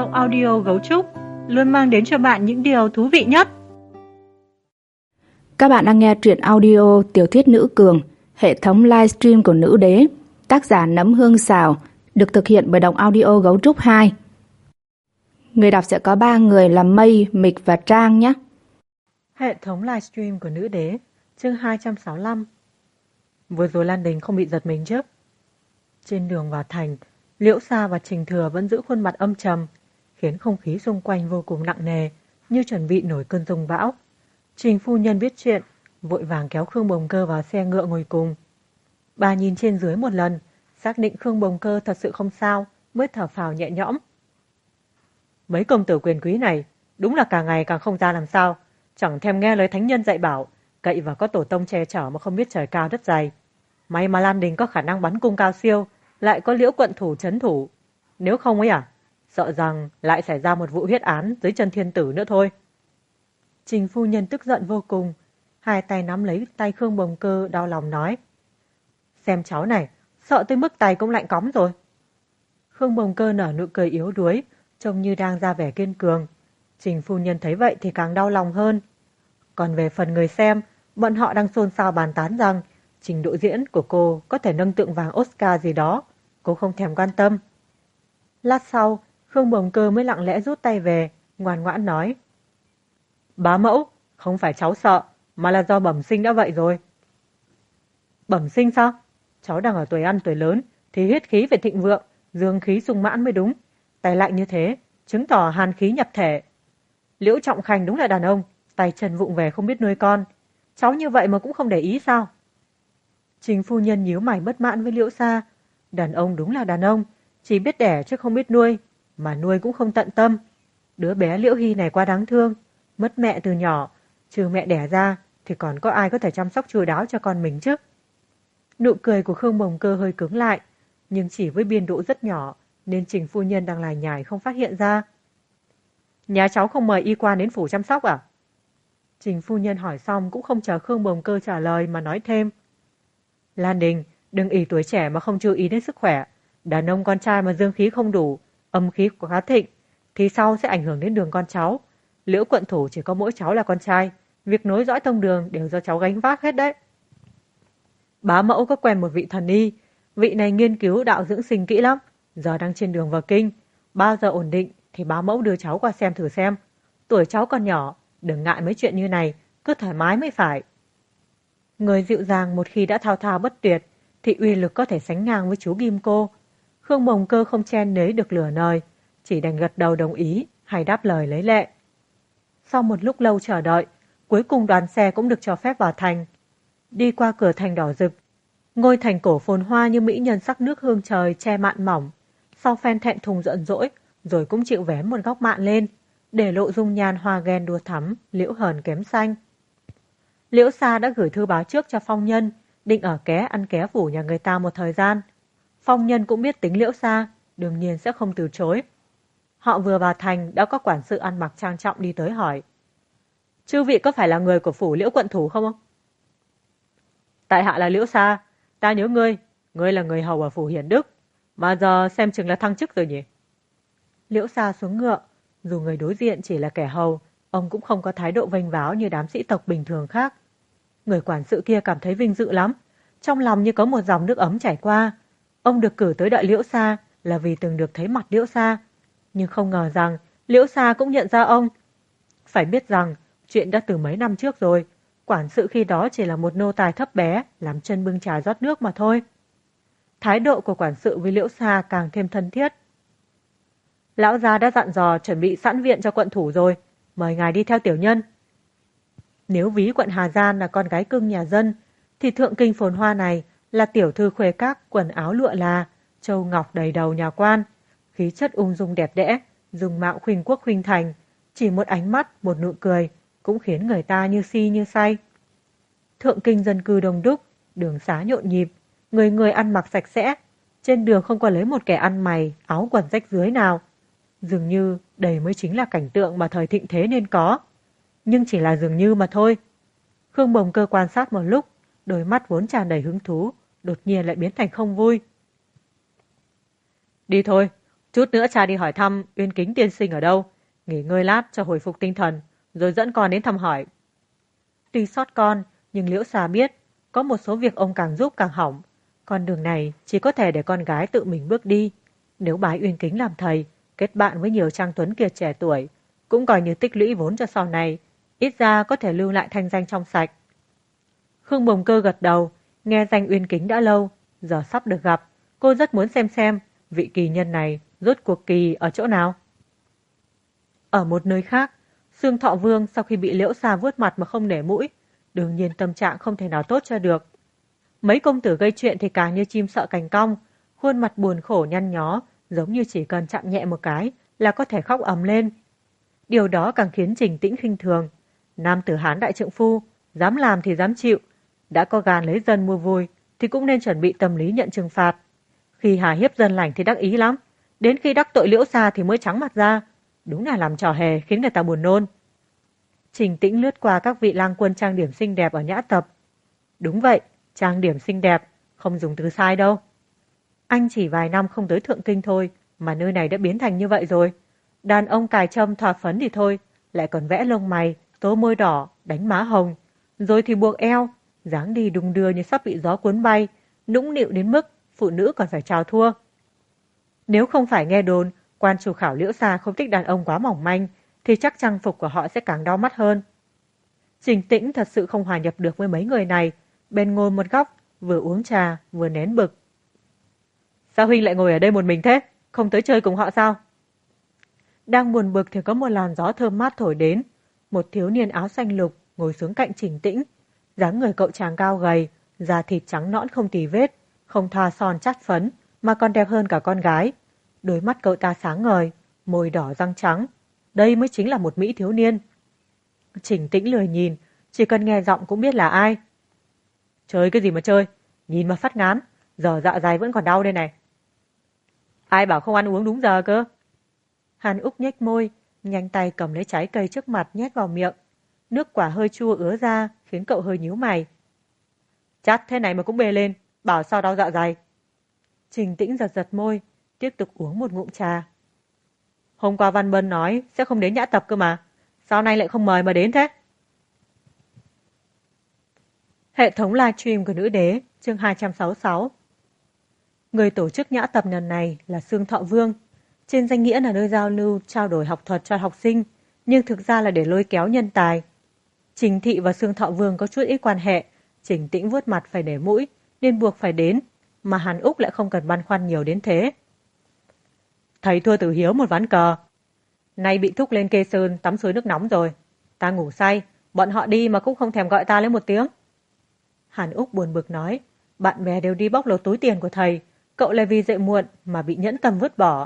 audio Gấu Trúc luôn mang đến cho bạn những điều thú vị nhất. Các bạn đang nghe truyện audio tiểu thuyết Nữ Cường, hệ thống livestream của Nữ Đế, tác giả Nấm Hương Xào, được thực hiện bởi Đọc Audio Gấu Trúc 2. Người đọc sẽ có 3 người là Mây, Mịch và Trang nhé. Hệ thống livestream của Nữ Đế, chương 265. Vừa rồi Lan Đình không bị giật mình chứ? Trên đường vào thành, Liễu Sa và Trình Thừa vẫn giữ khuôn mặt âm trầm, khiến không khí xung quanh vô cùng nặng nề, như chuẩn bị nổi cơn giông bão. Trình phu nhân biết chuyện, vội vàng kéo Khương Bồng Cơ vào xe ngựa ngồi cùng. Bà nhìn trên dưới một lần, xác định Khương Bồng Cơ thật sự không sao, mới thở phào nhẹ nhõm. Mấy công tử quyền quý này, đúng là càng ngày càng không ra làm sao, chẳng thèm nghe lời thánh nhân dạy bảo, cậy vào có tổ tông che chở mà không biết trời cao đất dày. May mà Lan Đình có khả năng bắn cung cao siêu, lại có Liễu quận thủ trấn thủ. Nếu không ấy sợ rằng lại xảy ra một vụ huyết án dưới chân thiên tử nữa thôi. Trình phu nhân tức giận vô cùng, hai tay nắm lấy tay Khương Bồng Cơ đau lòng nói. Xem cháu này, sợ tới mức tay cũng lạnh cóng rồi. Khương Bồng Cơ nở nụ cười yếu đuối, trông như đang ra vẻ kiên cường. Trình phu nhân thấy vậy thì càng đau lòng hơn. Còn về phần người xem, bọn họ đang xôn xao bàn tán rằng trình độ diễn của cô có thể nâng tượng vàng Oscar gì đó, cô không thèm quan tâm. Lát sau, Khương Bồng Cơ mới lặng lẽ rút tay về, ngoan ngoãn nói. Bá mẫu, không phải cháu sợ, mà là do bẩm sinh đã vậy rồi. Bẩm sinh sao? Cháu đang ở tuổi ăn tuổi lớn, thì huyết khí phải thịnh vượng, dương khí sung mãn mới đúng. Tay lạnh như thế, chứng tỏ hàn khí nhập thể. Liễu Trọng Khanh đúng là đàn ông, tay chân vụng về không biết nuôi con. Cháu như vậy mà cũng không để ý sao? Trình phu nhân nhíu mày bất mãn với Liễu Sa. Đàn ông đúng là đàn ông, chỉ biết đẻ chứ không biết nuôi, mà nuôi cũng không tận tâm. Đứa bé Liễu Hy này quá đáng thương, mất mẹ từ nhỏ, trừ mẹ đẻ ra thì còn có ai có thể chăm sóc chu đáo cho con mình chứ? Nụ cười của Khương Bồng Cơ hơi cứng lại, nhưng chỉ với biên độ rất nhỏ, nên Trình phu nhân đang lải nhải không phát hiện ra. Nhà cháu không mời y quan đến phủ chăm sóc à? Trình phu nhân hỏi xong cũng không chờ Khương Bồng Cơ trả lời mà nói thêm. Lan Đình, đừng ỷ tuổi trẻ mà không chú ý đến sức khỏe. Đàn ông con trai mà dương khí không đủ, âm khí quá thịnh, thì sau sẽ ảnh hưởng đến đường con cháu. Liễu quận thủ chỉ có mỗi cháu là con trai, việc nối dõi tông đường đều do cháu gánh vác hết đấy. Bá mẫu có quen một vị thần y, vị này nghiên cứu đạo dưỡng sinh kỹ lắm, giờ đang trên đường vào kinh, bao giờ ổn định thì bá mẫu đưa cháu qua xem thử xem. Tuổi cháu còn nhỏ, đừng ngại mấy chuyện như này, cứ thoải mái mới phải. Người dịu dàng một khi đã thao thao bất tuyệt, thì uy lực có thể sánh ngang với chú Kim Cô. Khương Bồng Cơ không chen nấy được lửa lời, chỉ đành gật đầu đồng ý hay đáp lời lấy lệ. Sau một lúc lâu chờ đợi, cuối cùng đoàn xe cũng được cho phép vào thành. Đi qua cửa thành đỏ rực, ngôi thành cổ phồn hoa như mỹ nhân sắc nước hương trời che mạn mỏng. Sau phen thẹn thùng giận dỗi, rồi cũng chịu vén một góc mạn lên, để lộ dung nhan hoa ghen đua thắm, liễu hờn kém xanh. Liễu Sa đã gửi thư báo trước cho Phong Nhân, định ở ké ăn ké phủ nhà người ta một thời gian. Phong Nhân cũng biết tính Liễu Sa, đương nhiên sẽ không từ chối. Họ vừa vào thành đã có quản sự ăn mặc trang trọng đi tới hỏi. Chư vị có phải là người của phủ Liễu quận thủ không? Tại hạ là Liễu Sa, ta nhớ ngươi là người hầu ở phủ Hiển Đức, mà giờ xem chừng là thăng chức rồi nhỉ? Liễu Sa xuống ngựa, dù người đối diện chỉ là kẻ hầu, ông cũng không có thái độ vênh váo như đám sĩ tộc bình thường khác. Người quản sự kia cảm thấy vinh dự lắm, trong lòng như có một dòng nước ấm chảy qua. Ông được cử tới đợi Liễu Sa là vì từng được thấy mặt Liễu Sa, nhưng không ngờ rằng Liễu Sa cũng nhận ra ông. Phải biết rằng chuyện đã từ mấy năm trước rồi, quản sự khi đó chỉ là một nô tài thấp bé làm chân bưng trà rót nước mà thôi. Thái độ của quản sự với Liễu Sa càng thêm thân thiết. Lão gia đã dặn dò chuẩn bị sẵn viện cho quận thủ rồi, mời ngài đi theo tiểu nhân. Nếu ví quận Hà Giang là con gái cưng nhà dân, thì thượng kinh phồn hoa này là tiểu thư khuê các quần áo lụa là, châu ngọc đầy đầu nhà quan, khí chất ung dung đẹp đẽ, dung mạo khuynh quốc khuynh thành, chỉ một ánh mắt, một nụ cười cũng khiến người ta như si như say. Thượng kinh dân cư đông đúc, đường xá nhộn nhịp, người người ăn mặc sạch sẽ, trên đường không có lấy một kẻ ăn mày, áo quần rách rưới nào. Dường như đây mới chính là cảnh tượng mà thời thịnh thế nên có. Nhưng chỉ là dường như mà thôi. Khương Bồng Cơ quan sát một lúc, đôi mắt vốn tràn đầy hứng thú, đột nhiên lại biến thành không vui. Đi thôi, Chút nữa cha đi hỏi thăm Uyên Kính tiên sinh ở đâu, nghỉ ngơi lát cho hồi phục tinh thần, rồi dẫn con đến thăm hỏi. Tuy sót con, nhưng Liễu Xa biết, có một số việc ông càng giúp càng hỏng. Con đường này chỉ có thể để con gái tự mình bước đi. Nếu bái Uyên Kính làm thầy, kết bạn với nhiều trang tuấn kiệt trẻ tuổi, cũng coi như tích lũy vốn cho sau này, ít ra có thể lưu lại thanh danh trong sạch. Khương Bồng Cơ gật đầu, nghe danh Uyên Kính đã lâu, giờ sắp được gặp, cô rất muốn xem vị kỳ nhân này rốt cuộc kỳ ở chỗ nào. Ở một nơi khác, Xương Thọ Vương sau khi bị Liễu Xa vuốt mặt mà không nể mũi, đương nhiên tâm trạng không thể nào tốt cho được. Mấy công tử gây chuyện thì càng như chim sợ cành cong, khuôn mặt buồn khổ nhăn nhó, giống như chỉ cần chạm nhẹ một cái là có thể khóc ầm lên. Điều đó càng khiến Trình Tĩnh khinh thường. Nam tử Hán đại trượng phu, dám làm thì dám chịu, đã có gan lấy dân mua vui thì cũng nên chuẩn bị tâm lý nhận trừng phạt. Khi hà hiếp dân lành thì đắc ý lắm, đến khi đắc tội Liễu Xa thì mới trắng mặt ra. Đúng là làm trò hề khiến người ta buồn nôn. Trình Tĩnh lướt qua các vị lang quân trang điểm xinh đẹp ở nhã tập. Đúng vậy, trang điểm xinh đẹp, không dùng từ sai đâu. Anh chỉ vài năm không tới Thượng Kinh thôi, mà nơi này đã biến thành như vậy rồi. Đàn ông cài trâm thoa phấn thì thôi, lại còn vẽ lông mày, tô môi đỏ, đánh má hồng, rồi thì buộc eo, dáng đi đung đưa như sắp bị gió cuốn bay, nũng nịu đến mức phụ nữ còn phải chào thua. Nếu không phải nghe đồn, quan chủ khảo Liễu Xa không thích đàn ông quá mỏng manh, thì chắc trang phục của họ sẽ càng đau mắt hơn. Trình Tĩnh thật sự không hòa nhập được với mấy người này, bên ngồi một góc, vừa uống trà, vừa nén bực. Sao huynh lại ngồi ở đây một mình thế? Không tới chơi cùng họ sao? Đang buồn bực thì có một làn gió thơm mát thổi đến. Một thiếu niên áo xanh lục ngồi xuống cạnh Trình Tĩnh. Dáng người cậu chàng cao gầy, da thịt trắng nõn không tì vết, không thoa son chát phấn, mà còn đẹp hơn cả con gái. Đôi mắt cậu ta sáng ngời, môi đỏ răng trắng. Đây mới chính là một mỹ thiếu niên. Trình Tĩnh lười nhìn, chỉ cần nghe giọng cũng biết là ai. Chơi cái gì mà chơi, nhìn mà phát ngán, giờ dạ dày vẫn còn đau đây này. Ai bảo không ăn uống đúng giờ cơ? Hàn Úc nhếch môi, nhanh tay cầm lấy trái cây trước mặt nhét vào miệng. Nước quả hơi chua ứa ra, khiến cậu hơi nhíu mày. Chát thế này mà cũng bê lên, bảo sao đau dạ dày. Trình Tĩnh giật giật môi, tiếp tục uống một ngụm trà. Hôm qua Văn Bân nói sẽ không đến nhã tập cơ mà, sao nay lại không mời mà đến thế? Hệ thống livestream của Nữ Đế, chương 266. Người tổ chức nhã tập lần này là Xương Thọ Vương. Trên danh nghĩa là nơi giao lưu, trao đổi học thuật cho học sinh, nhưng thực ra là để lôi kéo nhân tài. Trình Thị và Xương Thọ Vương có chút ít quan hệ, Trình Tĩnh vuốt mặt phải để mũi, nên buộc phải đến, mà Hàn Úc lại không cần băn khoăn nhiều đến thế. Thầy thua Tử Hiếu một ván cờ. Nay bị thúc lên Kê Sơn tắm suối nước nóng rồi. Ta ngủ say, bọn họ đi mà cũng không thèm gọi ta lấy một tiếng. Hàn Úc buồn bực nói, bạn bè đều đi bóc lột túi tiền của thầy, cậu lại vì dậy muộn mà bị nhẫn tâm vứt bỏ.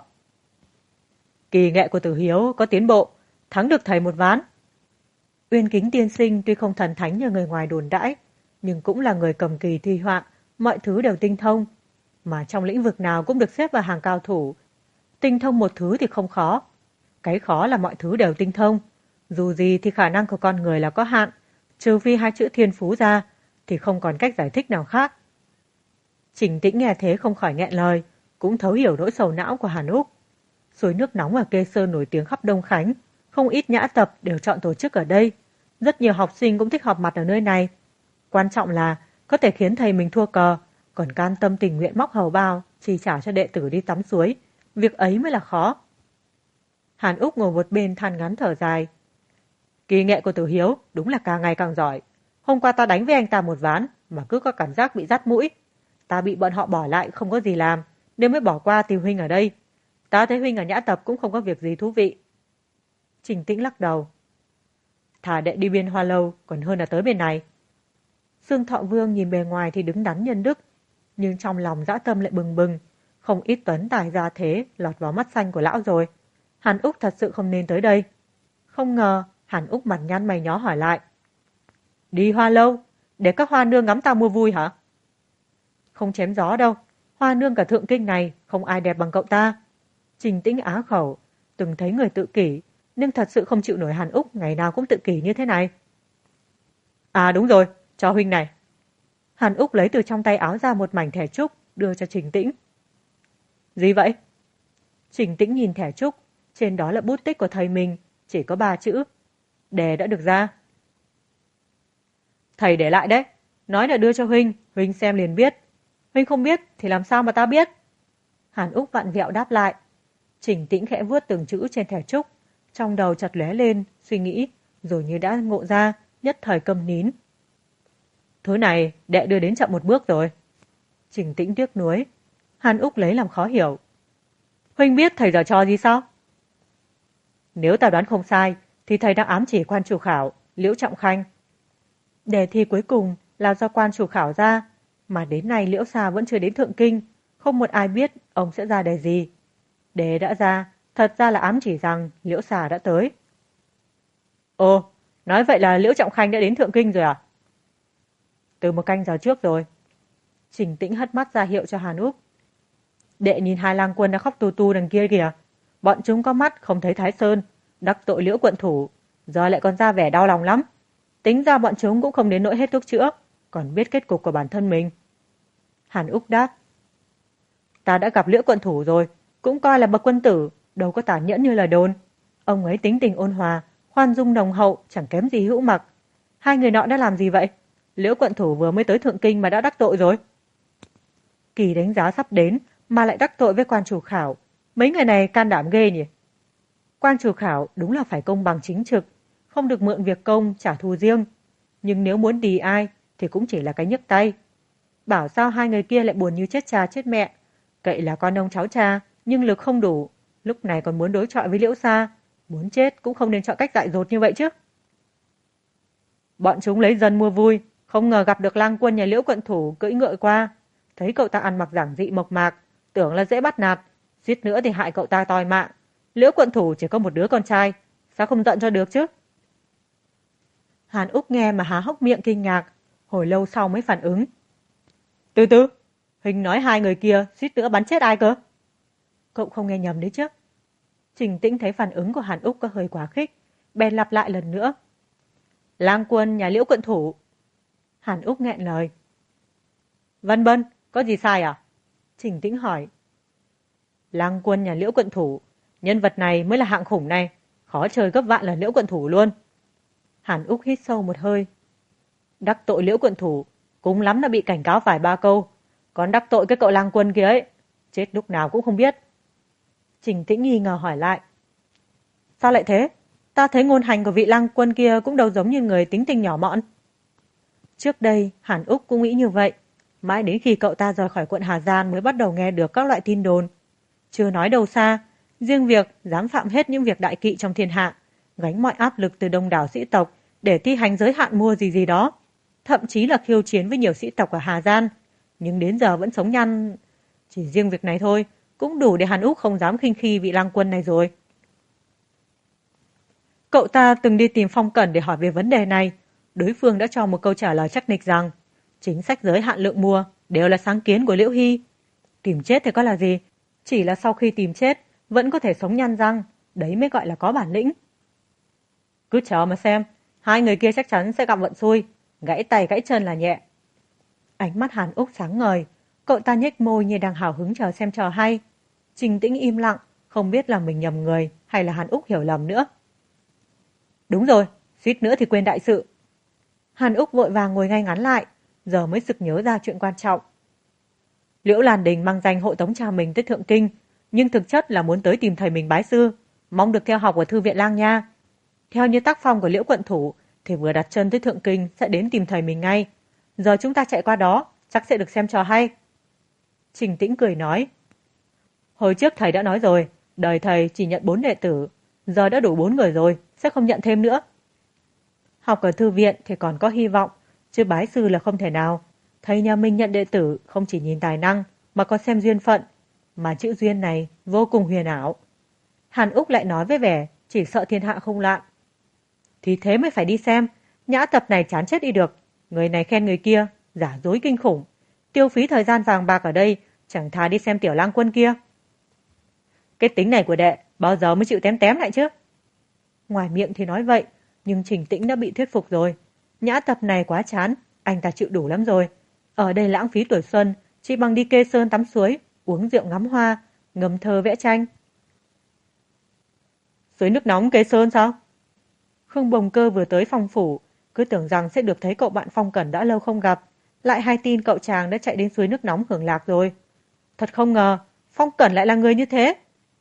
Kỳ nghệ của Tử Hiếu có tiến bộ, thắng được thầy một ván. Uyên Kính tiên sinh tuy không thần thánh như người ngoài đồn đãi, nhưng cũng là người cầm kỳ thi họa, mọi thứ đều tinh thông. Mà trong lĩnh vực nào cũng được xếp vào hàng cao thủ. Tinh thông một thứ thì không khó. Cái khó là mọi thứ đều tinh thông. Dù gì thì khả năng của con người là có hạn, trừ phi hai chữ thiên phú ra, thì không còn cách giải thích nào khác. Trình Tĩnh nghe thế không khỏi nghẹn lời, cũng thấu hiểu nỗi sầu não của Hàn Úc. Suối nước nóng ở Kê Sơn nổi tiếng khắp Đông Khánh, không ít nhã tập đều chọn tổ chức ở đây. Rất nhiều học sinh cũng thích họp mặt ở nơi này. Quan trọng là có thể khiến thầy mình thua cờ, còn can tâm tình nguyện móc hầu bao, chi trả cho đệ tử đi tắm suối. Việc ấy mới là khó. Hàn Úc ngồi một bên than ngắn thở dài. Kỳ nghệ của Tử Hiếu đúng là càng ngày càng giỏi. Hôm qua ta đánh với anh ta một ván mà cứ có cảm giác bị dắt mũi. Ta bị bọn họ bỏ lại không có gì làm, nên mới bỏ qua tìm huynh ở đây. Ta thấy huynh ở nhã tập cũng không có việc gì thú vị. Trình Tĩnh lắc đầu. Thà đệ đi Biên Hoa Lâu còn hơn là tới bên này. Xương Thọ Vương nhìn bề ngoài thì đứng đắn nhân đức, nhưng trong lòng dã tâm lại bừng bừng. Không ít tuấn tài ra thế lọt vào mắt xanh của lão rồi. Hàn Úc thật sự không nên tới đây. Không ngờ Hàn Úc mặt nhăn mày nhó hỏi lại. Đi Hoa Lâu, để các hoa nương ngắm ta mua vui hả? Không chém gió đâu, hoa nương cả Thượng Kinh này không ai đẹp bằng cậu ta. Trình Tĩnh á khẩu, từng thấy người tự kỷ, nhưng thật sự không chịu nổi Hàn Úc ngày nào cũng tự kỷ như thế này. À đúng rồi, cho huynh này. Hàn Úc lấy từ trong tay áo ra một mảnh thẻ trúc, đưa cho Trình Tĩnh. Gì vậy? Trình Tĩnh nhìn thẻ trúc, trên đó là bút tích của thầy mình, chỉ có 3 chữ. Đề đã được ra. Thầy để lại đấy, nói là đưa cho Huynh, Huynh xem liền biết. Huynh không biết thì làm sao mà ta biết? Hàn Úc vặn vẹo đáp lại. Trình Tĩnh khẽ vuốt từng chữ trên thẻ trúc, trong đầu chợt lóe lên, suy nghĩ, rồi như đã ngộ ra, nhất thời câm nín. Thứ này đệ đưa đến chậm một bước rồi. Trình Tĩnh tiếc nuối. Hàn Úc lấy làm khó hiểu. Huynh biết thầy giở trò gì sao? Nếu ta đoán không sai, thì thầy đang ám chỉ quan chủ khảo, Liễu Trọng Khanh. Đề thi cuối cùng là do quan chủ khảo ra, mà đến nay Liễu Sa vẫn chưa đến Thượng Kinh, không một ai biết ông sẽ ra đề gì. Đề đã ra, thật ra là ám chỉ rằng Liễu Sa đã tới. Ồ, nói vậy là Liễu Trọng Khanh đã đến Thượng Kinh rồi à? Từ một canh giờ trước rồi. Trình Tĩnh hất mắt ra hiệu cho Hàn Úc. Đệ nhìn hai lang quân đã khóc tu tu đằng kia kìa. Bọn chúng có mắt không thấy Thái Sơn, đắc tội Liễu quận thủ, giờ lại còn ra vẻ đau lòng lắm. Tính ra bọn chúng cũng không đến nỗi hết thuốc chữa, còn biết kết cục của bản thân mình. Hàn Úc đáp. Ta đã gặp Liễu quận thủ rồi, cũng coi là bậc quân tử, đâu có tàn nhẫn như lời đồn. Ông ấy tính tình ôn hòa, khoan dung nồng hậu, chẳng kém gì Hữu Mặc. Hai người nọ đã làm gì vậy? Liễu quận thủ vừa mới tới Thượng Kinh mà đã đắc tội rồi. Kỳ đánh giá sắp đến mà lại đắc tội với quan chủ khảo. Mấy người này can đảm ghê nhỉ? Quan chủ khảo đúng là phải công bằng chính trực, không được mượn việc công trả thù riêng. Nhưng nếu muốn đì ai thì cũng chỉ là cái nhấc tay. Bảo sao hai người kia lại buồn như chết cha chết mẹ. Cậy là con ông cháu cha, nhưng lực không đủ. Lúc này còn muốn đối chọi với Liễu Sa. Muốn chết cũng không nên chọn cách dại dột như vậy chứ. Bọn chúng lấy dân mua vui, không ngờ gặp được lang quân nhà Liễu quận thủ cưỡi ngựa qua. Thấy cậu ta ăn mặc giản dị mộc mạc, tưởng là dễ bắt nạt, suýt nữa thì hại cậu ta toi mạng. Liễu quận thủ chỉ có một đứa con trai, sao không giận cho được chứ? Hàn Úc nghe mà há hốc miệng kinh ngạc, hồi lâu sau mới phản ứng. Từ từ, Hình nói hai người kia suýt nữa bắn chết ai cơ? Cậu không nghe nhầm đấy chứ? Trình Tĩnh thấy phản ứng của Hàn Úc có hơi quá khích, bèn lặp lại lần nữa. Lang quân nhà Liễu quận thủ. Hàn Úc nghẹn lời. Vân Bân, có gì sai à? Trình Tĩnh hỏi. Lang quân nhà Liễu quận thủ, nhân vật này mới là hạng khủng này, khó chơi gấp vạn là Liễu quận thủ luôn. Hàn Úc hít sâu một hơi. Đắc tội Liễu quận thủ, cũng lắm là bị cảnh cáo vài ba câu, còn đắc tội cái cậu lang quân kia ấy, chết lúc nào cũng không biết. Trình Tĩnh nghi ngờ hỏi lại. Sao lại thế? Ta thấy ngôn hành của vị lang quân kia cũng đâu giống như người tính tình nhỏ mọn. Trước đây, Hàn Úc cũng nghĩ như vậy. Mãi đến khi cậu ta rời khỏi quận Hà Giang mới bắt đầu nghe được các loại tin đồn. Chưa nói đâu xa, riêng việc dám phạm hết những việc đại kỵ trong thiên hạ, gánh mọi áp lực từ đông đảo sĩ tộc để thi hành giới hạn mua gì gì đó, thậm chí là khiêu chiến với nhiều sĩ tộc ở Hà Giang, nhưng đến giờ vẫn sống nhăn. Chỉ riêng việc này thôi cũng đủ để Hàn Úc không dám khinh khi vị lang quân này rồi. Cậu ta từng đi tìm Phong Cẩn để hỏi về vấn đề này. Đối phương đã cho một câu trả lời chắc nịch rằng chính sách giới hạn lượng mua đều là sáng kiến của Liễu Hy. Tìm chết thì có là gì? Chỉ là sau khi tìm chết vẫn có thể sống nhăn răng, đấy mới gọi là có bản lĩnh. Cứ chờ mà xem, hai người kia chắc chắn sẽ gặp vận xui, gãy tay gãy chân là nhẹ. Ánh mắt Hàn Úc sáng ngời, cậu ta nhếch môi như đang hào hứng chờ xem trò hay. Trình Tĩnh im lặng, không biết là mình nhầm người hay là Hàn Úc hiểu lầm nữa. Đúng rồi, suýt nữa thì quên đại sự. Hàn Úc vội vàng ngồi ngay ngắn lại, giờ mới sực nhớ ra chuyện quan trọng. Liễu Lan Đình mang danh hộ tống cha mình tới Thượng Kinh, nhưng thực chất là muốn tới tìm thầy mình bái sư, mong được theo học ở thư viện Lang Nha. Theo như tác phong của Liễu quận thủ, thì vừa đặt chân tới Thượng Kinh sẽ đến tìm thầy mình ngay. Giờ chúng ta chạy qua đó, chắc sẽ được xem trò hay. Trình Tĩnh cười nói. Hồi trước thầy đã nói rồi, đời thầy chỉ nhận 4 đệ tử, giờ đã đủ 4 người rồi, sẽ không nhận thêm nữa. Học ở thư viện thì còn có hy vọng, chứ bái sư là không thể nào. Thầy nhà mình nhận đệ tử không chỉ nhìn tài năng, mà còn xem duyên phận, mà chữ duyên này vô cùng huyền ảo. Hàn Úc lại nói với vẻ chỉ sợ thiên hạ không loạn. Thì thế mới phải đi xem, nhã tập này chán chết đi được. Người này khen người kia, giả dối kinh khủng. Tiêu phí thời gian vàng bạc ở đây, chẳng thà đi xem tiểu lang quân kia. Cái tính này của đệ, bao giờ mới chịu tém tém lại chứ? Ngoài miệng thì nói vậy, nhưng Trình Tĩnh đã bị thuyết phục rồi. Nhã tập này quá chán, anh ta chịu đủ lắm rồi. Ở đây lãng phí tuổi xuân, chỉ bằng đi kê sơn tắm suối, uống rượu ngắm hoa, ngâm thơ vẽ tranh. Suối nước nóng Kê Sơn sao? Khương Bồng Cơ vừa tới Phong phủ, cứ tưởng rằng sẽ được thấy cậu bạn Phong Cẩn đã lâu không gặp, lại hay tin cậu chàng đã chạy đến suối nước nóng hưởng lạc rồi. Thật không ngờ, Phong Cẩn lại là người như thế.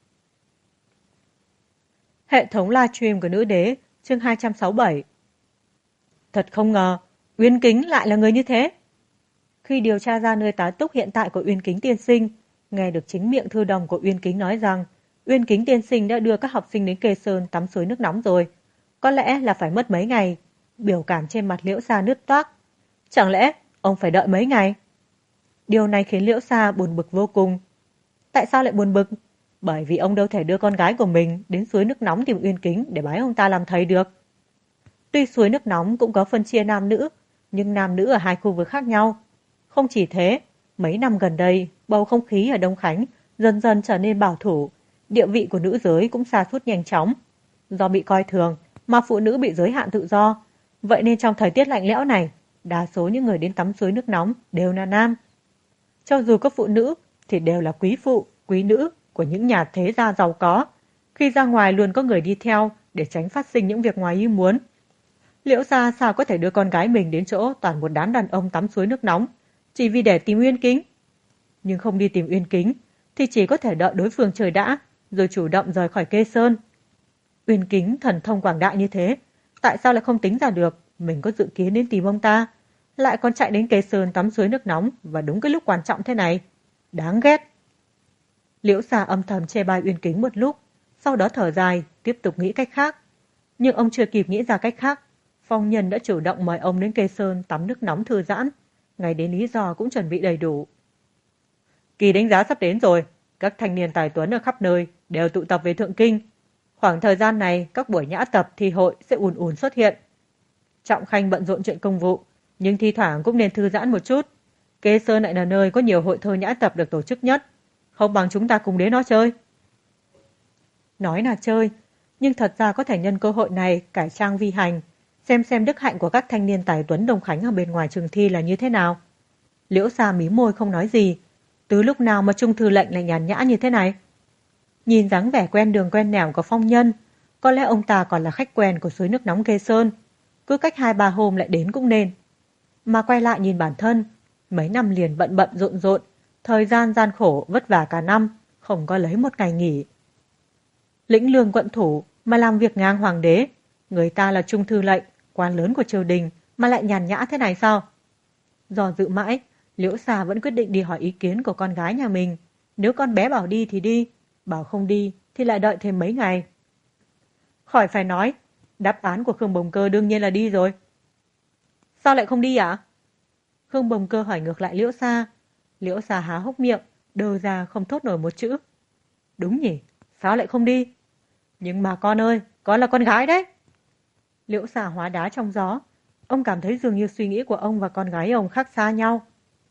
Hệ thống livestream của Nữ Đế, chương 267. Thật không ngờ, Uyên Kính lại là người như thế. Khi điều tra ra nơi tá túc hiện tại của Uyên Kính tiên sinh, nghe được chính miệng thư đồng của Uyên Kính nói rằng Uyên Kính tiên sinh đã đưa các học sinh đến Kê Sơn tắm suối nước nóng rồi. Có lẽ là phải mất mấy ngày. Biểu cảm trên mặt Liễu Sa nứt toác. Chẳng lẽ ông phải đợi mấy ngày? Điều này khiến Liễu Sa buồn bực vô cùng. Tại sao lại buồn bực? Bởi vì ông đâu thể đưa con gái của mình đến suối nước nóng tìm Uyên Kính để bái ông ta làm thầy được. Tuy suối nước nóng cũng có phân chia nam nữ, nhưng nam nữ ở hai khu vực khác nhau. Không chỉ thế, mấy năm gần đây, bầu không khí ở Đông Khánh dần dần trở nên bảo thủ, địa vị của nữ giới cũng sa sút nhanh chóng. Do bị coi thường mà phụ nữ bị giới hạn tự do, vậy nên trong thời tiết lạnh lẽo này, đa số những người đến tắm suối nước nóng đều là nam. Cho dù có phụ nữ thì đều là quý phụ, quý nữ của những nhà thế gia giàu có. Khi ra ngoài luôn có người đi theo để tránh phát sinh những việc ngoài ý muốn. Liễu Sa sao có thể đưa con gái mình đến chỗ toàn một đám đàn ông tắm suối nước nóng chỉ vì để tìm Uyên Kính? Nhưng không đi tìm Uyên Kính thì chỉ có thể đợi đối phương trời đã rồi chủ động rời khỏi Kê Sơn. Uyên Kính thần thông quảng đại như thế, tại sao lại không tính ra được mình có dự kiến đến tìm ông ta, lại còn chạy đến Kê Sơn tắm suối nước nóng và đúng cái lúc quan trọng thế này? Đáng ghét. Liễu Sa âm thầm chê bai Uyên Kính một lúc, sau đó thở dài, tiếp tục nghĩ cách khác. Nhưng ông chưa kịp nghĩ ra cách khác, Phong Nhân đã chủ động mời ông đến Kê Sơn tắm nước nóng thư giãn, ngay đến lý do cũng chuẩn bị đầy đủ. Kỳ đánh giá sắp đến rồi, các thanh niên tài tuấn ở khắp nơi đều tụ tập về Thượng Kinh. Khoảng thời gian này, các buổi nhã tập thi hội sẽ ùn ùn xuất hiện. Trọng Khanh bận rộn chuyện công vụ, nhưng thi thoảng cũng nên thư giãn một chút. Kê Sơn lại là nơi có nhiều hội thơ nhã tập được tổ chức nhất. Không bằng chúng ta cùng đến nó chơi. Nói là chơi, nhưng thật ra có thể nhân cơ hội này cải trang vi hành, xem đức hạnh của các thanh niên tài tuấn Đông Khánh ở bên ngoài trường thi là như thế nào. Liễu Sa mím môi không nói gì. Từ lúc nào mà Trung thư lệnh lại nhàn nhã như thế này? Nhìn dáng vẻ quen đường quen nẻo của Phong Nhân, có lẽ ông ta còn là khách quen của suối nước nóng Kê Sơn. Cứ cách 2-3 hôm lại đến cũng nên. Mà quay lại nhìn bản thân, mấy năm liền bận bận rộn rộn, thời gian gian khổ vất vả cả năm, không có lấy một ngày nghỉ. Lĩnh lương quận thủ mà làm việc ngang hoàng đế, người ta là trung thư lệnh, quan lớn của triều đình mà lại nhàn nhã thế này sao? Do dự mãi, Liễu Sa vẫn quyết định đi hỏi ý kiến của con gái nhà mình. Nếu con bé bảo đi thì đi, bảo không đi thì lại đợi thêm mấy ngày. Khỏi phải nói, đáp án của Khương Bồng Cơ đương nhiên là đi rồi. Sao lại không đi ạ? Khương Bồng Cơ hỏi ngược lại Liễu Sa. Liễu Sa há hốc miệng, đơ ra không thốt nổi một chữ. Đúng nhỉ, sao lại không đi? Nhưng mà con ơi, con là con gái đấy. Liễu Sa hóa đá trong gió. Ông cảm thấy dường như suy nghĩ của ông và con gái ông khác xa nhau.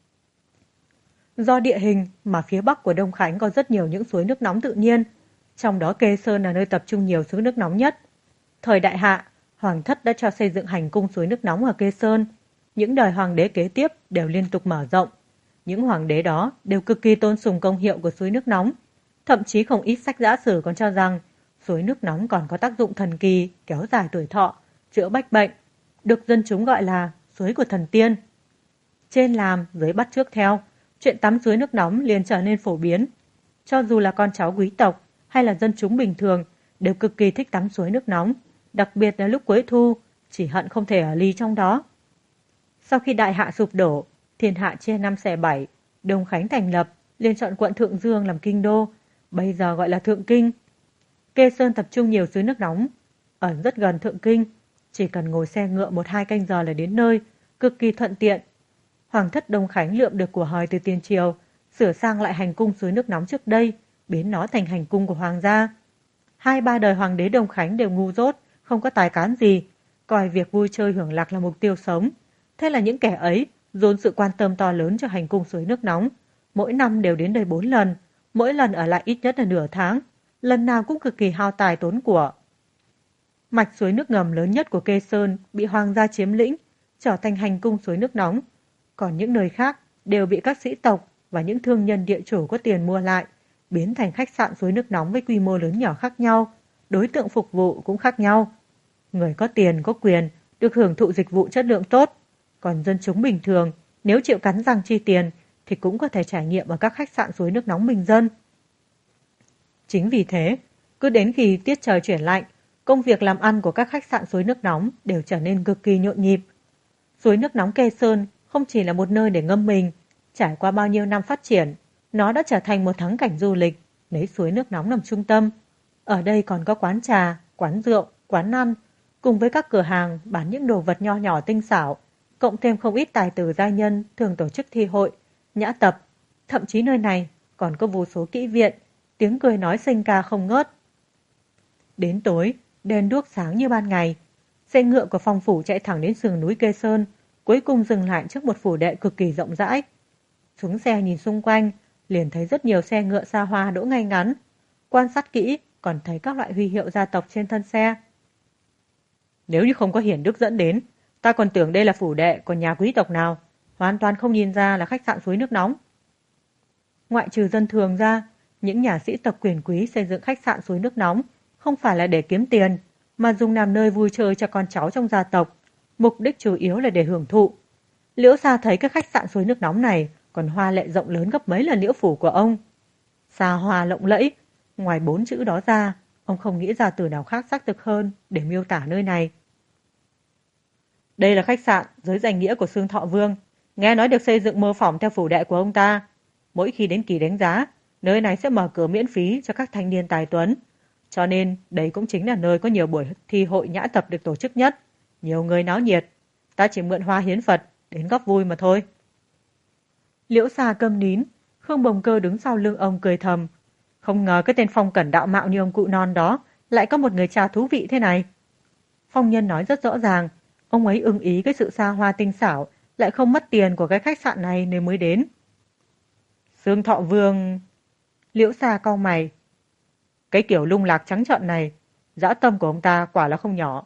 Do địa hình mà phía bắc của Đông Khánh có rất nhiều những suối nước nóng tự nhiên, trong đó Kê Sơn là nơi tập trung nhiều suối nước nóng nhất. Thời Đại Hạ, Hoàng thất đã cho xây dựng hành cung suối nước nóng ở Kê Sơn. Những đời hoàng đế kế tiếp đều liên tục mở rộng. Những hoàng đế đó đều cực kỳ tôn sùng công hiệu của suối nước nóng. Thậm chí không ít sách giả sử còn cho rằng suối nước nóng còn có tác dụng thần kỳ, kéo dài tuổi thọ, chữa bách bệnh, được dân chúng gọi là suối của thần tiên. Trên làm, dưới bắt chước theo, chuyện tắm suối nước nóng liền trở nên phổ biến. Cho dù là con cháu quý tộc hay là dân chúng bình thường đều cực kỳ thích tắm suối nước nóng, đặc biệt là lúc cuối thu, chỉ hận không thể ở ly trong đó. Sau khi Đại Hạ sụp đổ, thiên hạ chia 5 xẻ 7, Đông Khánh thành lập, liền chọn quận Thượng Dương làm kinh đô, bây giờ gọi là Thượng Kinh. Kê Sơn tập trung nhiều suối nước nóng, ở rất gần Thượng Kinh, chỉ cần ngồi xe ngựa 1-2 canh giờ là đến nơi, cực kỳ thuận tiện. Hoàng thất Đông Khánh lượm được của hời từ tiền triều, sửa sang lại hành cung suối nước nóng trước đây, biến nó thành hành cung của hoàng gia. 2-3 đời hoàng đế Đông Khánh đều ngu dốt, không có tài cán gì, coi việc vui chơi hưởng lạc là mục tiêu sống. Thế là những kẻ ấy dồn sự quan tâm to lớn cho hành cung suối nước nóng, mỗi năm đều đến đây 4 lần, mỗi lần ở lại ít nhất là nửa tháng, lần nào cũng cực kỳ hao tài tốn của. Mạch suối nước ngầm lớn nhất của Kê Sơn bị hoàng gia chiếm lĩnh, trở thành hành cung suối nước nóng. Còn những nơi khác đều bị các sĩ tộc và những thương nhân địa chủ có tiền mua lại, biến thành khách sạn suối nước nóng với quy mô lớn nhỏ khác nhau, đối tượng phục vụ cũng khác nhau. Người có tiền, có quyền được hưởng thụ dịch vụ chất lượng tốt, còn dân chúng bình thường nếu chịu cắn răng chi tiền thì cũng có thể trải nghiệm ở các khách sạn suối nước nóng bình dân. Chính vì thế, cứ đến khi tiết trời chuyển lạnh, công việc làm ăn của các khách sạn suối nước nóng đều trở nên cực kỳ nhộn nhịp. Suối nước nóng Kê Sơn không chỉ là một nơi để ngâm mình, trải qua bao nhiêu năm phát triển, nó đã trở thành một thắng cảnh du lịch, lấy suối nước nóng làm trung tâm. Ở đây còn có quán trà, quán rượu, quán ăn, cùng với các cửa hàng bán những đồ vật nho nhỏ tinh xảo, cộng thêm không ít tài tử giai nhân thường tổ chức thi hội, nhã tập. Thậm chí nơi này còn có vô số kỹ viện, tiếng cười nói xinh ca không ngớt. Đến tối, đèn đuốc sáng như ban ngày. Xe ngựa của phong phủ chạy thẳng đến sườn núi Kê Sơn, cuối cùng dừng lại trước một phủ đệ cực kỳ rộng rãi. Xuống xe nhìn xung quanh, liền thấy rất nhiều xe ngựa xa hoa đỗ ngay ngắn. Quan sát kỹ, còn thấy các loại huy hiệu gia tộc trên thân xe. Nếu như không có hiển đức dẫn đến, ta còn tưởng đây là phủ đệ của nhà quý tộc nào, hoàn toàn không nhìn ra là khách sạn suối nước nóng. Ngoại trừ dân thường ra, những nhà sĩ tộc quyền quý xây dựng khách sạn suối nước nóng không phải là để kiếm tiền, mà dùng làm nơi vui chơi cho con cháu trong gia tộc, mục đích chủ yếu là để hưởng thụ. Liễu Sa thấy cái khách sạn suối nước nóng này còn hoa lệ rộng lớn gấp mấy lần liễu phủ của ông. Xa hoa lộng lẫy, ngoài 4 chữ đó ra, ông không nghĩ ra từ nào khác xác thực hơn để miêu tả nơi này. Đây là khách sạn dưới danh nghĩa của Xương Thọ Vương, nghe nói được xây dựng mô phỏng theo phủ đệ của ông ta. Mỗi khi đến kỳ đánh giá, nơi này sẽ mở cửa miễn phí cho các thanh niên tài tuấn. Cho nên đây cũng chính là nơi có nhiều buổi thi hội nhã tập được tổ chức nhất. Nhiều người náo nhiệt. Ta chỉ mượn hoa hiến Phật đến góp vui mà thôi. Liễu Sa câm nín, Khương Bồng Cơ đứng sau lưng ông cười thầm. Không ngờ cái tên phong cẩn đạo mạo như ông cụ non đó lại có một người cha thú vị thế này. Phong Nhân nói rất rõ ràng, ông ấy ưng ý cái sự xa hoa tinh xảo, lại không mất tiền của cái khách sạn này nên mới đến. Xương Thọ Vương... Liễu Sa cau mày. Cái kiểu lung lạc trắng trợn này, dã tâm của ông ta quả là không nhỏ.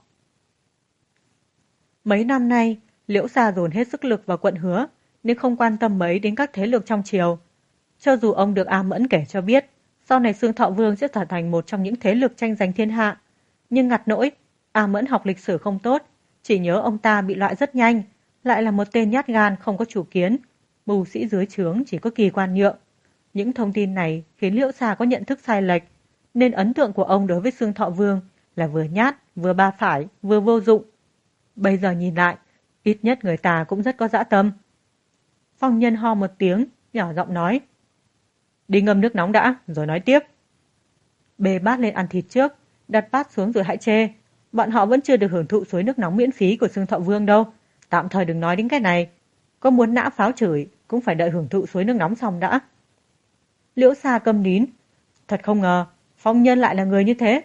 Mấy năm nay, Liễu Sa dồn hết sức lực vào quận Hứa, nên không quan tâm mấy đến các thế lực trong triều. Cho dù ông được A Mẫn kể cho biết, sau này Xương Thọ Vương sẽ trở thành một trong những thế lực tranh giành thiên hạ. Nhưng ngặt nỗi, A Mẫn học lịch sử không tốt, chỉ nhớ ông ta bị loại rất nhanh, lại là một tên nhát gan không có chủ kiến. Mưu sĩ dưới trướng chỉ có Kỳ Quan Nhượng. Những thông tin này khiến Liễu Sa có nhận thức sai lệch, nên ấn tượng của ông đối với Xương Thọ Vương là vừa nhát, vừa ba phải, vừa vô dụng. Bây giờ nhìn lại, ít nhất người ta cũng rất có dã tâm. Phong Nhân ho một tiếng, nhỏ giọng nói. Đi ngâm nước nóng đã, rồi nói tiếp. Bê bát lên ăn thịt trước, đặt bát xuống rồi hãy chê. Bọn họ vẫn chưa được hưởng thụ suối nước nóng miễn phí của Xương Thọ Vương đâu. Tạm thời đừng nói đến cái này. Có muốn nã pháo chửi, cũng phải đợi hưởng thụ suối nước nóng xong đã. Liễu Sa câm nín. Thật không ngờ, Phong Nhân lại là người như thế.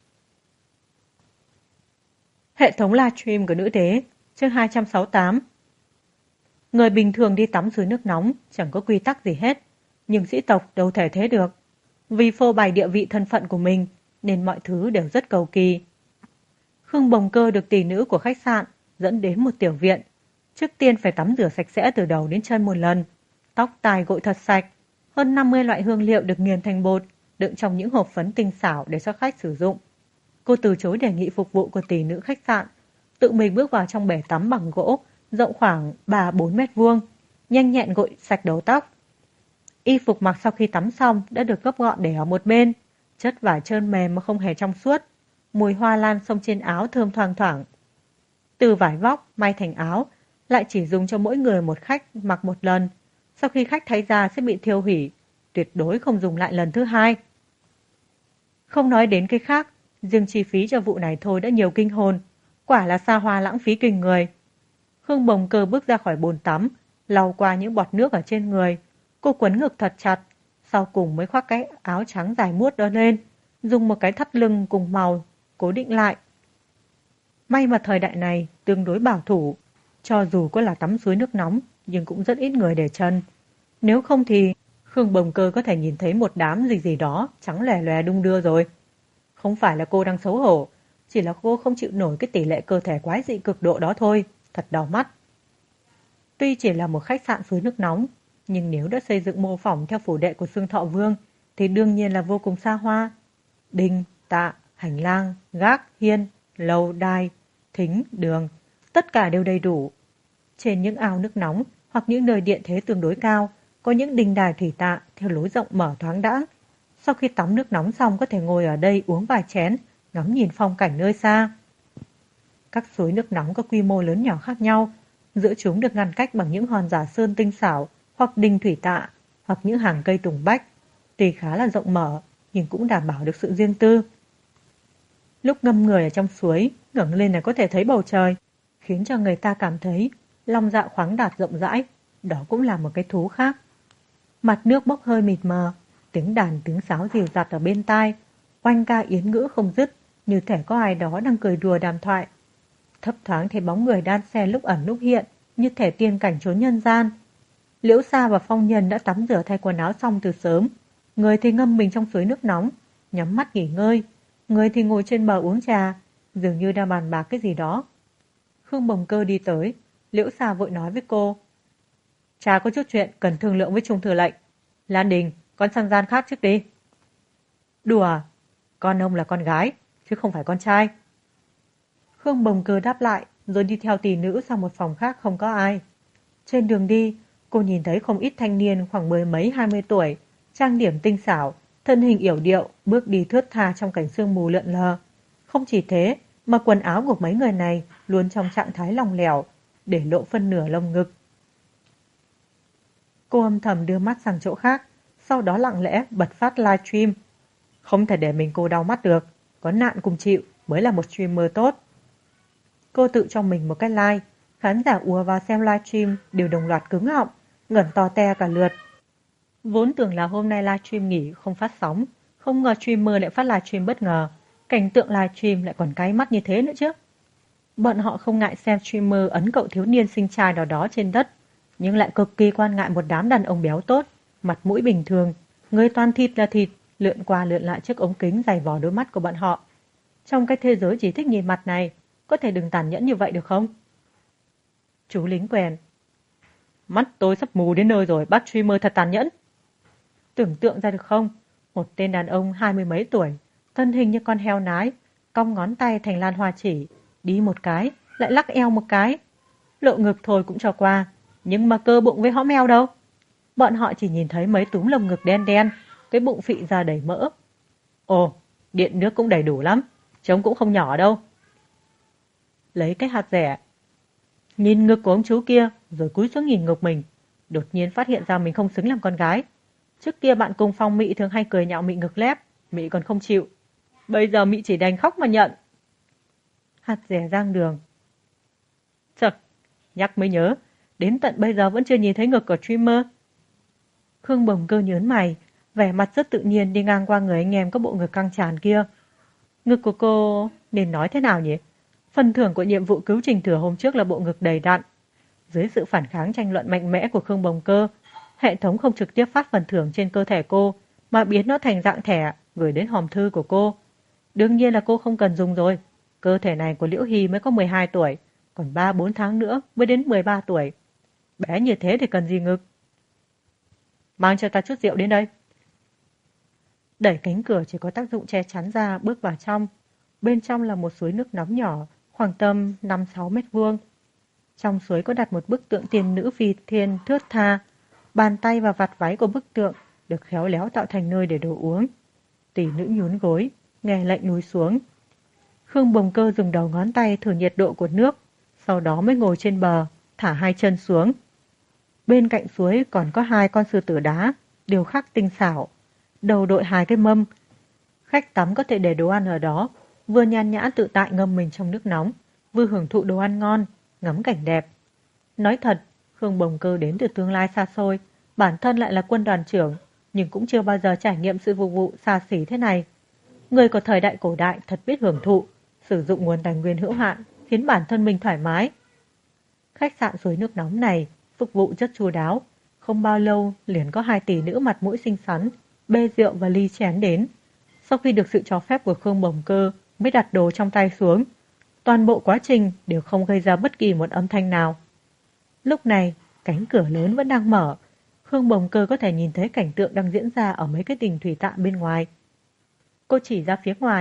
Hệ thống livestream của Nữ Đế, chương 268. Người bình thường đi tắm suối nước nóng chẳng có quy tắc gì hết, nhưng sĩ tộc đâu thể thế được. Vì phô bày địa vị thân phận của mình nên mọi thứ đều rất cầu kỳ. Khương Bồng Cơ được tỷ nữ của khách sạn dẫn đến một tiểu viện. Trước tiên phải tắm rửa sạch sẽ từ đầu đến chân một lần, tóc tai gội thật sạch. Hơn 50 loại hương liệu được nghiền thành bột, đựng trong những hộp phấn tinh xảo để cho khách sử dụng. Cô từ chối đề nghị phục vụ của tỷ nữ khách sạn, tự mình bước vào trong bể tắm bằng gỗ, rộng khoảng 3-4 mét vuông, nhanh nhẹn gội sạch đầu tóc. Y phục mặc sau khi tắm xong đã được gấp gọn để ở một bên, chất vải trơn mềm mà không hề trong suốt, mùi hoa lan xông trên áo thơm thoang thoảng. Từ vải vóc may thành áo, lại chỉ dùng cho mỗi người một khách mặc một lần, sau khi khách thay ra sẽ bị thiêu hủy, tuyệt đối không dùng lại lần thứ hai. Không nói đến cái khác, riêng chi phí cho vụ này thôi đã nhiều kinh hồn, quả là xa hoa lãng phí kinh người. Khương Bồng Cơ bước ra khỏi bồn tắm, lau qua những bọt nước ở trên người, cô quấn ngực thật chặt, sau cùng mới khoác cái áo trắng dài muốt đó lên, dùng một cái thắt lưng cùng màu, cố định lại. May mà thời đại này tương đối bảo thủ, cho dù có là tắm suối nước nóng, nhưng cũng rất ít người để chân. Nếu không thì Khương Bồng Cơ có thể nhìn thấy một đám gì đó trắng lè lòe đung đưa rồi. Không phải là cô đang xấu hổ, chỉ là cô không chịu nổi cái tỷ lệ cơ thể quái dị cực độ đó thôi, thật đau mắt. Tuy chỉ là một khách sạn suối nước nóng, nhưng nếu đã xây dựng mô phỏng theo phủ đệ của Xương Thọ Vương thì đương nhiên là vô cùng xa hoa. Đình, tạ, Hành lang, gác, hiên, lầu, đài, thính, đường, tất cả đều đầy đủ. Trên những ao nước nóng hoặc những nơi điện thế tương đối cao, có những đình đài thủy tạ theo lối rộng mở thoáng đãng. Sau khi tắm nước nóng xong có thể ngồi ở đây uống vài chén, ngắm nhìn phong cảnh nơi xa. Các suối nước nóng có quy mô lớn nhỏ khác nhau, giữa chúng được ngăn cách bằng những hòn giả sơn tinh xảo hoặc đình thủy tạ hoặc những hàng cây tùng bách. Tuy khá là rộng mở, nhưng cũng đảm bảo được sự riêng tư. Lúc ngâm người ở trong suối, ngẩng lên là có thể thấy bầu trời, khiến cho người ta cảm thấy lòng dạ khoáng đạt rộng rãi. Đó cũng là một cái thú khác. Mặt nước bốc hơi mịt mờ, tiếng đàn tiếng sáo dìu dặt ở bên tai, oanh ca yến ngữ không dứt, như thể có ai đó đang cười đùa đàm thoại. Thấp thoáng thấy bóng người đan xe lúc ẩn lúc hiện, như thể tiên cảnh trốn nhân gian. Liễu Sa và Phong Nhân đã tắm rửa thay quần áo xong từ sớm, người thì ngâm mình trong suối nước nóng, nhắm mắt nghỉ ngơi, người thì ngồi trên bờ uống trà, dường như đang bàn bạc cái gì đó. Khương Bồng Cơ đi tới, Liễu Sa vội nói với cô: "Cha có chút chuyện cần thương lượng với Trung thư lệnh. Lan Đình, con sang gian khác trước đi." "Đùa, con ông là con gái, chứ không phải con trai." Khương Bồng Cơ đáp lại, rồi đi theo tỷ nữ sang một phòng khác không có ai. Trên đường đi, cô nhìn thấy không ít thanh niên khoảng 10 mấy 20 tuổi, trang điểm tinh xảo, thân hình yểu điệu, bước đi thướt tha trong cảnh sương mù lượn lờ. Không chỉ thế, mà quần áo của mấy người này luôn trong trạng thái lỏng lẻo, để lộ phân nửa lồng ngực. Cô âm thầm đưa mắt sang chỗ khác, sau đó lặng lẽ bật phát livestream. Không thể để mình cô đau mắt được, có nạn cùng chịu mới là một streamer tốt. Cô tự cho mình một cái like, khán giả ùa vào xem livestream đều đồng loạt cứng họng, ngẩn to te cả lượt. Vốn tưởng là hôm nay livestream nghỉ không phát sóng, không ngờ streamer lại phát livestream bất ngờ, cảnh tượng livestream lại còn cáy mắt như thế nữa chứ. Bọn họ không ngại xem streamer ấn cậu thiếu niên xinh trai nào đó trên đất, nhưng lại cực kỳ quan ngại một đám đàn ông béo tốt, mặt mũi bình thường, người toàn thịt là thịt, lượn qua lượn lại trước ống kính dày vò đôi mắt của bọn họ. Trong cái thế giới chỉ thích nhìn mặt này, có thể đừng tàn nhẫn như vậy được không? Chú lính quèn: "Mắt tôi sắp mù đến nơi rồi, bắt streamer thật tàn nhẫn." Tưởng tượng ra được không? Một tên đàn ông 20 mấy tuổi, thân hình như con heo nái, cong ngón tay thành lan hoa chỉ, đi một cái, lại lắc eo một cái. Lộ ngực thôi cũng cho qua, nhưng mà cơ bụng với hõm eo đâu? Bọn họ chỉ nhìn thấy mấy túm lồng ngực đen đen, cái bụng phị ra đầy mỡ. Ồ, điện nước cũng đầy đủ lắm, trông cũng không nhỏ đâu. Lấy cái hạt rẻ, nhìn ngực của ông chú kia, rồi cúi xuống nhìn ngực mình, đột nhiên phát hiện ra mình không xứng làm con gái. Trước kia bạn cùng phòng Mị thường hay cười nhạo Mị ngực lép, Mị còn không chịu. Bây giờ Mị chỉ đành khóc mà nhận. Hạt rẻ giang đường: "Chật, nhắc mới nhớ, đến tận bây giờ vẫn chưa nhìn thấy ngực của streamer." Khương Bồng Cơ nhớn mày, vẻ mặt rất tự nhiên đi ngang qua người anh em có bộ ngực căng tràn kia. Ngực của cô nên nói thế nào nhỉ? Phần thưởng của nhiệm vụ cứu Trình Thừa hôm trước là bộ ngực đầy đặn. Dưới sự phản kháng tranh luận mạnh mẽ của Khương Bồng Cơ, hệ thống không trực tiếp phát phần thưởng trên cơ thể cô, mà biến nó thành dạng thẻ gửi đến hòm thư của cô. Đương nhiên là cô không cần dùng rồi. Cơ thể này của Liễu Hy mới có 12 tuổi, còn 3-4 tháng nữa mới đến 13 tuổi. Bé như thế thì cần gì ngực? Mang cho ta chút rượu đến đây. Đẩy cánh cửa chỉ có tác dụng che chắn ra, bước vào trong. Bên trong là một suối nước nóng nhỏ, khoảng tầm 5-6 mét vuông. Trong suối có đặt một bức tượng tiên nữ phi thiên thướt tha. Bàn tay và vạt váy của bức tượng được khéo léo tạo thành nơi để đồ uống. Tỷ nữ nhún gối, nghe lệnh núi xuống. Khương Bồng Cơ dùng đầu ngón tay thử nhiệt độ của nước, sau đó mới ngồi trên bờ, thả hai chân xuống. Bên cạnh suối còn có 2 con sư tử đá, điêu khắc tinh xảo, đầu đội 2 cái mâm. Khách tắm có thể để đồ ăn ở đó, vừa nhàn nhã tự tại ngâm mình trong nước nóng, vừa hưởng thụ đồ ăn ngon, ngắm cảnh đẹp. Nói thật, Khương Bồng Cơ đến từ tương lai xa xôi, bản thân lại là quân đoàn trưởng, nhưng cũng chưa bao giờ trải nghiệm sự phục vụ xa xỉ thế này. Người của thời đại cổ đại thật biết hưởng thụ, sử dụng nguồn tài nguyên hữu hạn, khiến bản thân mình thoải mái. Khách sạn suối nước nóng này phục vụ rất chu đáo, không bao lâu liền có 2 tỷ nữ mặt mũi xinh xắn, bê rượu và ly chén đến. Sau khi được sự cho phép của Khương Bồng Cơ mới đặt đồ trong tay xuống. Toàn bộ quá trình đều không gây ra bất kỳ một âm thanh nào. Lúc này, cánh cửa lớn vẫn đang mở. Khương Bồng Cơ có thể nhìn thấy cảnh tượng đang diễn ra ở mấy cái đình thủy tạ bên ngoài. Cô chỉ ra phía ngoài,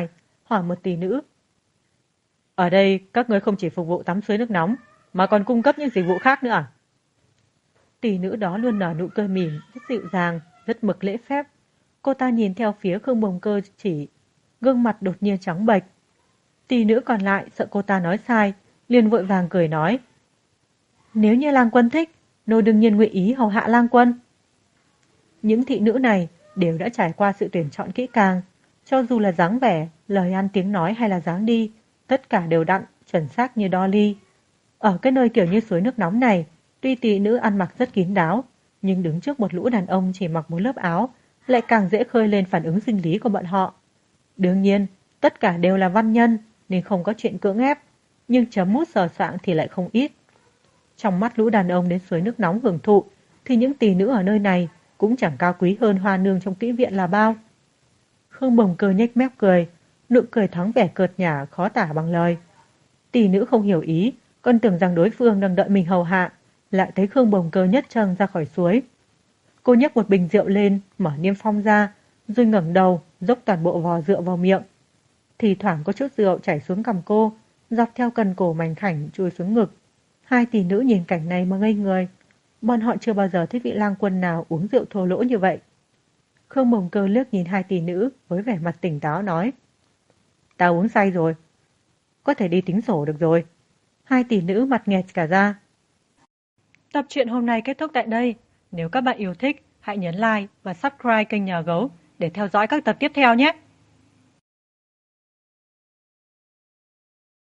hỏi một tỷ nữ. Ở đây các ngươi không chỉ phục vụ tắm suối nước nóng, mà còn cung cấp những dịch vụ khác nữa à? Tỷ nữ đó luôn nở nụ cười mỉm, rất dịu dàng, rất mực lễ phép. Cô ta nhìn theo phía Khương Bồng Cơ chỉ, gương mặt đột nhiên trắng bệch. Tỷ nữ còn lại sợ cô ta nói sai, liền vội vàng cười nói. Nếu như lang quân thích, nô đương nhiên nguyện ý hầu hạ lang quân. Những thị nữ này đều đã trải qua sự tuyển chọn kỹ càng, cho dù là dáng vẻ, lời ăn tiếng nói hay là dáng đi, tất cả đều đặn, chuẩn xác như đo ly. Ở cái nơi kiểu như suối nước nóng này, tuy tỷ nữ ăn mặc rất kín đáo, nhưng đứng trước một lũ đàn ông chỉ mặc một lớp áo, lại càng dễ khơi lên phản ứng sinh lý của bọn họ. Đương nhiên, tất cả đều là văn nhân, nên không có chuyện cưỡng ép, nhưng chấm mút sờ soạng thì lại không ít. Trong mắt lũ đàn ông đến suối nước nóng hưởng thụ, thì những tỷ nữ ở nơi này cũng chẳng cao quý hơn hoa nương trong kỹ viện là bao. Khương Bồng Cơ nhếch mép cười, nụ cười thoáng vẻ cợt nhả khó tả bằng lời. Tỷ nữ không hiểu ý, còn tưởng rằng đối phương đang đợi mình hầu hạ, lại thấy Khương Bồng Cơ nhất chân ra khỏi suối. Cô nhấc một bình rượu lên, mở niêm phong ra, rồi ngẩng đầu, dốc toàn bộ vò rượu vào miệng. Thì thoảng có chút rượu chảy xuống cằm cô, dọc theo cần cổ mảnh khảnh chui xuống ngực. Hai tỷ nữ nhìn cảnh này mà ngây người. Bọn họ chưa bao giờ thấy vị lang quân nào uống rượu thô lỗ như vậy. Khương Bồng Cơ liếc nhìn hai tỷ nữ với vẻ mặt tỉnh táo nói. Ta uống say rồi. Có thể đi tính sổ được rồi. Hai tỷ nữ mặt nghẹt cả ra. Tập truyện hôm nay kết thúc tại đây. Nếu các bạn yêu thích, hãy nhấn like và subscribe kênh Nhà Gấu để theo dõi các tập tiếp theo nhé.